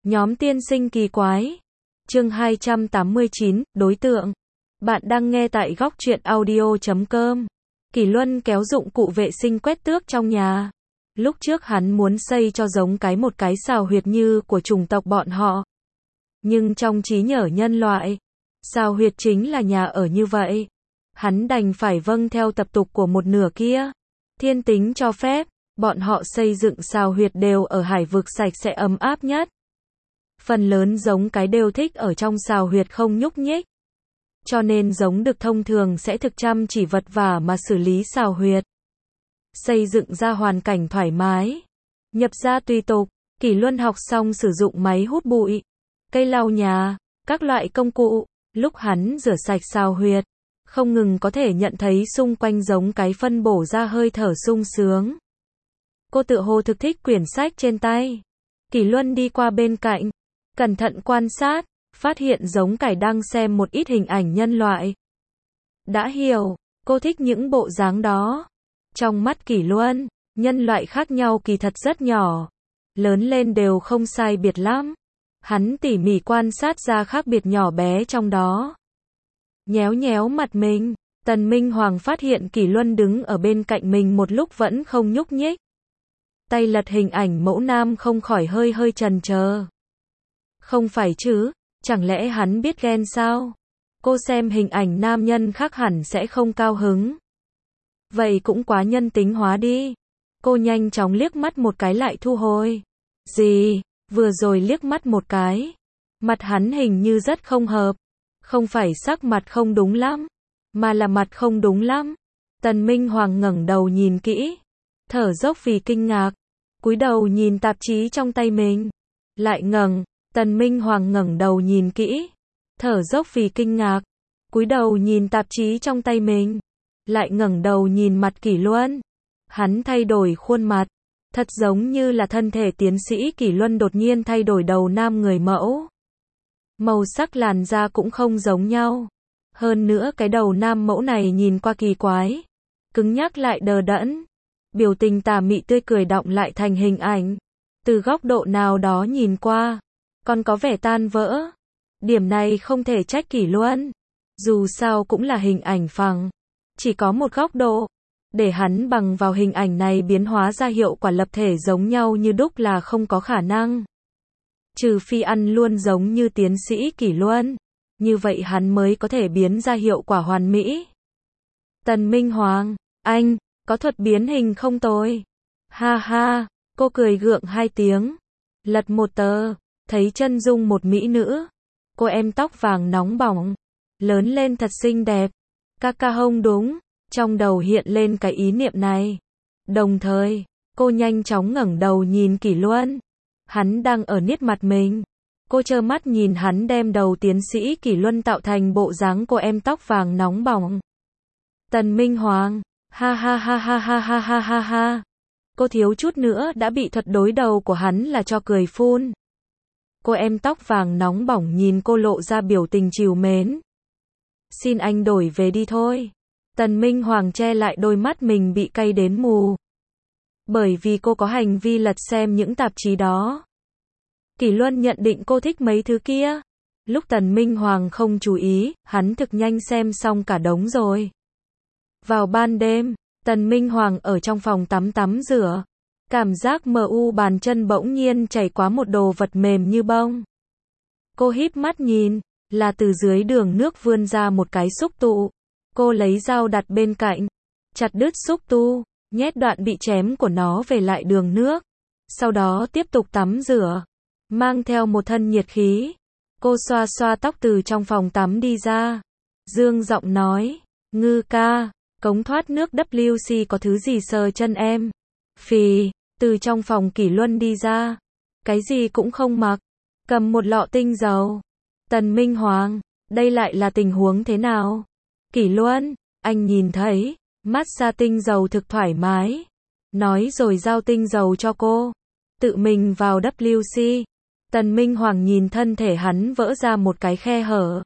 Nhóm tiên sinh kỳ quái. Chương 289, đối tượng. Bạn đang nghe tại góc truyện audio.com. Kỷ Luân kéo dụng cụ vệ sinh quét tước trong nhà. Lúc trước hắn muốn xây cho giống một cái sào huyệt như của chủng tộc bọn họ. Nhưng trong trí nhớ nhân loại, sào huyệt chính là nhà ở như vậy. Hắn đành phải vâng theo tập tục của một nửa kia. Thiên tính cho phép, bọn họ xây dựng sào huyệt đều ở hải vực sạch sẽ ấm áp nhất. Phần lớn giống đều thích ở trong sào huyệt không nhúc nhích. Cho nên giống đực thông thường sẽ thực chăm chỉ vật vả mà xử lý sào huyệt. Xây dựng ra hoàn cảnh thoải mái. Nhập gia tùy tục, Kỷ Luân học xong sử dụng máy hút bụi, cây lau nhà, các loại công cụ. Lúc hắn rửa sạch sào huyệt, không ngừng có thể nhận thấy xung quanh giống phân bổ ra hơi thở sung sướng. Cô tựa hồ thực thích quyển sách trên tay. Kỷ Luân đi qua bên cạnh, cẩn thận quan sát, phát hiện giống đang xem một ít hình ảnh nhân loại. Đã hiểu, cô thích những bộ dáng đó. Trong mắt Kỷ Luân, nhân loại khác nhau kỳ thật rất nhỏ, lớn lên đều không sai biệt lắm. Hắn tỉ mỉ quan sát ra khác biệt nhỏ bé trong đó. Nhéo nhéo mặt mình, Tần Minh Hoàng phát hiện Kỷ Luân đứng ở bên cạnh mình một lúc vẫn không nhúc nhích. Tay lật hình ảnh mẫu nam không khỏi hơi chần chờ. Không phải chứ, chẳng lẽ hắn biết ghen sao? Cô xem hình ảnh nam nhân khác hẳn sẽ không cao hứng. Vậy cũng quá nhân tính hóa đi. Cô nhanh chóng liếc mắt một cái lại thu hồi. Gì? Vừa rồi liếc mắt một cái. Mặt hắn hình như rất không hợp. Không phải sắc mặt không đúng lắm, mà là mặt không đúng lắm. Tần Minh Hoàng ngẩng đầu nhìn kỹ, thở dốc vì kinh ngạc, cúi đầu nhìn tạp chí trong tay mình. Lại Tần Minh Hoàng ngẩng đầu nhìn kỹ, thở dốc vì kinh ngạc, cúi đầu nhìn tạp chí trong tay mình. Lại ngẩng đầu nhìn mặt Kỷ Luân. Hắn thay đổi khuôn mặt, thật giống như là thân thể tiến sĩ Kỷ Luân đột nhiên thay đổi đầu nam người mẫu. Màu sắc làn da cũng không giống nhau. Hơn nữa cái đầu nam mẫu này nhìn qua kỳ quái, cứng nhắc lại đờ đẫn. Biểu tình tà mị tươi cười đọng lại thành hình ảnh. Từ góc độ nào đó nhìn qua, còn có vẻ tan vỡ. Điểm này không thể trách Kỷ Luân. Dù sao cũng là hình ảnh phẳng. Chỉ có một góc độ. Để hắn bằng vào hình ảnh này biến hóa ra hiệu quả lập thể giống nhau như đúc là không có khả năng. Trừ phi ăn luôn giống như tiến sĩ Kỷ Luân. Như vậy hắn mới có thể biến ra hiệu quả hoàn mỹ. Tần Minh Hoàng, anh, có thuật biến hình không tôi? Ha ha, cô cười gượng hai tiếng. Lật một tờ, thấy chân dung một mỹ nữ. Cô em tóc vàng nóng bỏng. Lớn lên thật xinh đẹp. Ca hông đúng. Trong đầu hiện lên cái ý niệm này. Đồng thời, cô nhanh chóng ngẩng đầu nhìn Kỷ Luân. Hắn đang ở niết mặt mình. Cô trơ mắt nhìn hắn đem đầu tiến sĩ Kỷ Luân tạo thành bộ dáng cô em tóc vàng nóng bỏng. Tần Minh Hoàng, ha ha ha ha ha ha ha ha ha. Cô thiếu chút nữa đã bị thuật đối đầu của hắn là cho cười phun. Cô em tóc vàng nóng bỏng nhìn cô lộ ra biểu tình trìu mến. Xin anh đổi về đi thôi. Tần Minh Hoàng che lại đôi mắt mình bị cay đến mù. Bởi vì cô có hành vi lật xem những tạp chí đó. Kỷ Luân nhận định cô thích mấy thứ kia. Lúc Tần Minh Hoàng không chú ý, hắn thực nhanh xem xong cả đống rồi. Vào ban đêm, Tần Minh Hoàng ở trong phòng tắm rửa. Cảm giác bàn chân bỗng nhiên chảy qua một đồ vật mềm như bông. Cô híp mắt nhìn, là từ dưới đường nước vươn ra một cái xúc tu. Cô lấy dao đặt bên cạnh, chặt đứt xúc tu, nhét đoạn bị chém của nó về lại đường nước. Sau đó tiếp tục tắm rửa, mang theo một thân nhiệt khí. Cô xoa xoa tóc từ trong phòng tắm đi ra. Dương giọng nói, Ngư ca, cống thoát nước WC có thứ gì sờ chân em? Phì, từ trong phòng Kỷ Luân đi ra. Cái gì cũng không mặc, cầm một lọ tinh dầu. Tần Minh Hoàng, đây lại là tình huống thế nào? Kỷ Luân, anh nhìn thấy, massage tinh dầu thực thoải mái. Nói rồi giao tinh dầu cho cô. Tự mình vào WC. Tần Minh Hoàng nhìn thân thể hắn vỡ ra một cái khe hở.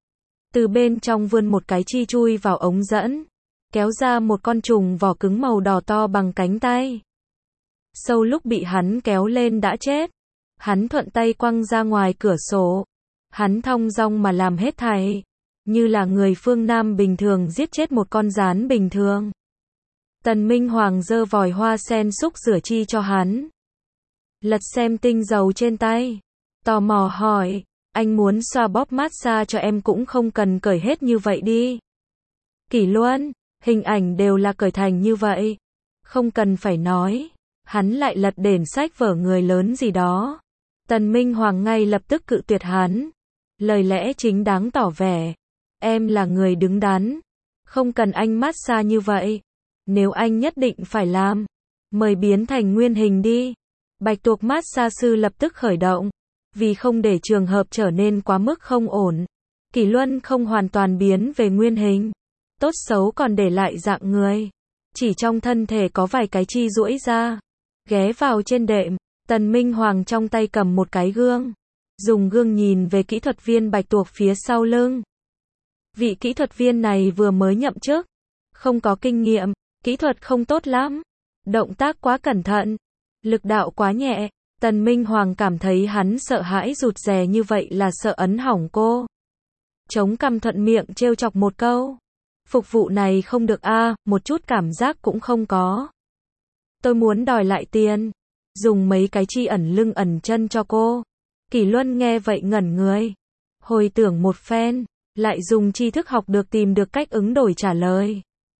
Từ bên trong vươn một cái chi chui vào ống dẫn. Kéo ra một con trùng vỏ cứng màu đỏ to bằng cánh tay. Sâu lúc bị hắn kéo lên đã chết. Hắn thuận tay quăng ra ngoài cửa sổ. Hắn thong dong mà làm hết thảy, như là người phương Nam bình thường giết chết một con gián bình thường. Tần Minh Hoàng giơ vòi hoa sen xúc rửa chi cho hắn. Lật xem tinh dầu trên tay. Tò mò hỏi, anh muốn xoa bóp massage cho em cũng không cần cởi hết như vậy đi. Kỷ Luân, hình ảnh đều là cởi thành như vậy. Không cần phải nói. Hắn lại lật đền sách vở người lớn gì đó. Tần Minh Hoàng ngay lập tức cự tuyệt hắn. Lời lẽ chính đáng tỏ vẻ. Em là người đứng đắn. Không cần anh massage như vậy. Nếu anh nhất định phải làm, mời biến thành nguyên hình đi. Bạch tuộc massage sư lập tức khởi động. Vì không để trường hợp trở nên quá mức không ổn, Kỷ Luân không hoàn toàn biến về nguyên hình. Tốt xấu còn để lại dạng người. Chỉ trong thân thể có vài cái chi duỗi ra. Ghé vào trên đệm, Tần Minh Hoàng trong tay cầm một cái gương. Dùng gương nhìn về kỹ thuật viên bạch tuộc phía sau lưng. Vị kỹ thuật viên này vừa mới nhậm chức. Không có kinh nghiệm, kỹ thuật không tốt lắm. Động tác quá cẩn thận. Lực đạo quá nhẹ. Tần Minh Hoàng cảm thấy hắn sợ hãi rụt rè như vậy là sợ ấn hỏng cô. Chống cằm thuận miệng trêu chọc một câu. Phục vụ này không được một chút cảm giác cũng không có. Tôi muốn đòi lại tiền. Dùng mấy cái chi ẩn lưng ẩn chân cho cô. Kỷ Luân nghe vậy ngẩn người. Hồi tưởng một phen, lại dùng tri thức học được tìm được cách ứng đổi trả lời.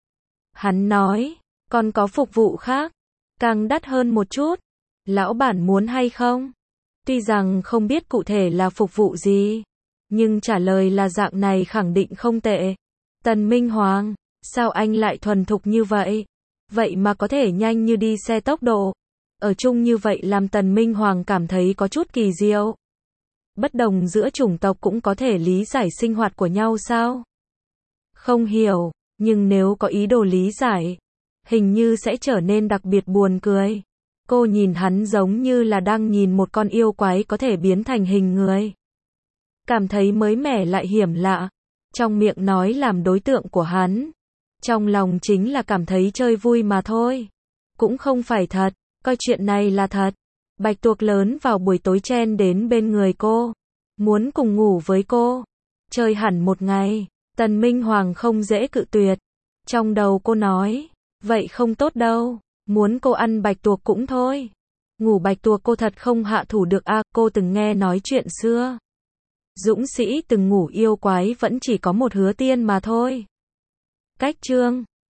Hắn nói, còn có phục vụ khác, càng đắt hơn một chút. Lão bản muốn hay không? Tuy rằng không biết cụ thể là phục vụ gì, nhưng trả lời là dạng này khẳng định không tệ. Tần Minh Hoàng, sao anh lại thuần thục như vậy? Vậy mà có thể nhanh như đi xe tốc độ. Ở chung như vậy làm Tần Minh Hoàng cảm thấy có chút kỳ diệu. Bất đồng giữa chủng tộc cũng có thể lý giải sinh hoạt của nhau sao? Không hiểu, nhưng nếu có ý đồ lý giải, hình như sẽ trở nên đặc biệt buồn cười. Cô nhìn hắn giống như là đang nhìn một con yêu quái có thể biến thành hình người. Cảm thấy mới mẻ lại hiểm lạ. Trong miệng nói làm đối tượng của hắn. Trong lòng chính là cảm thấy chơi vui mà thôi. Cũng không phải thật, coi chuyện này là thật. Bạch tuộc lớn vào buổi tối chen đến bên người cô. Muốn cùng ngủ với cô. Chơi hẳn một ngày. Tần Minh Hoàng không dễ cự tuyệt. Trong đầu cô nói, vậy không tốt đâu. Muốn cô ăn bạch tuộc cũng thôi. Ngủ bạch tuộc cô thật không hạ thủ được cô từng nghe nói chuyện xưa. Dũng sĩ từng ngủ yêu quái vẫn chỉ có một hứa tiên mà thôi. Cách chương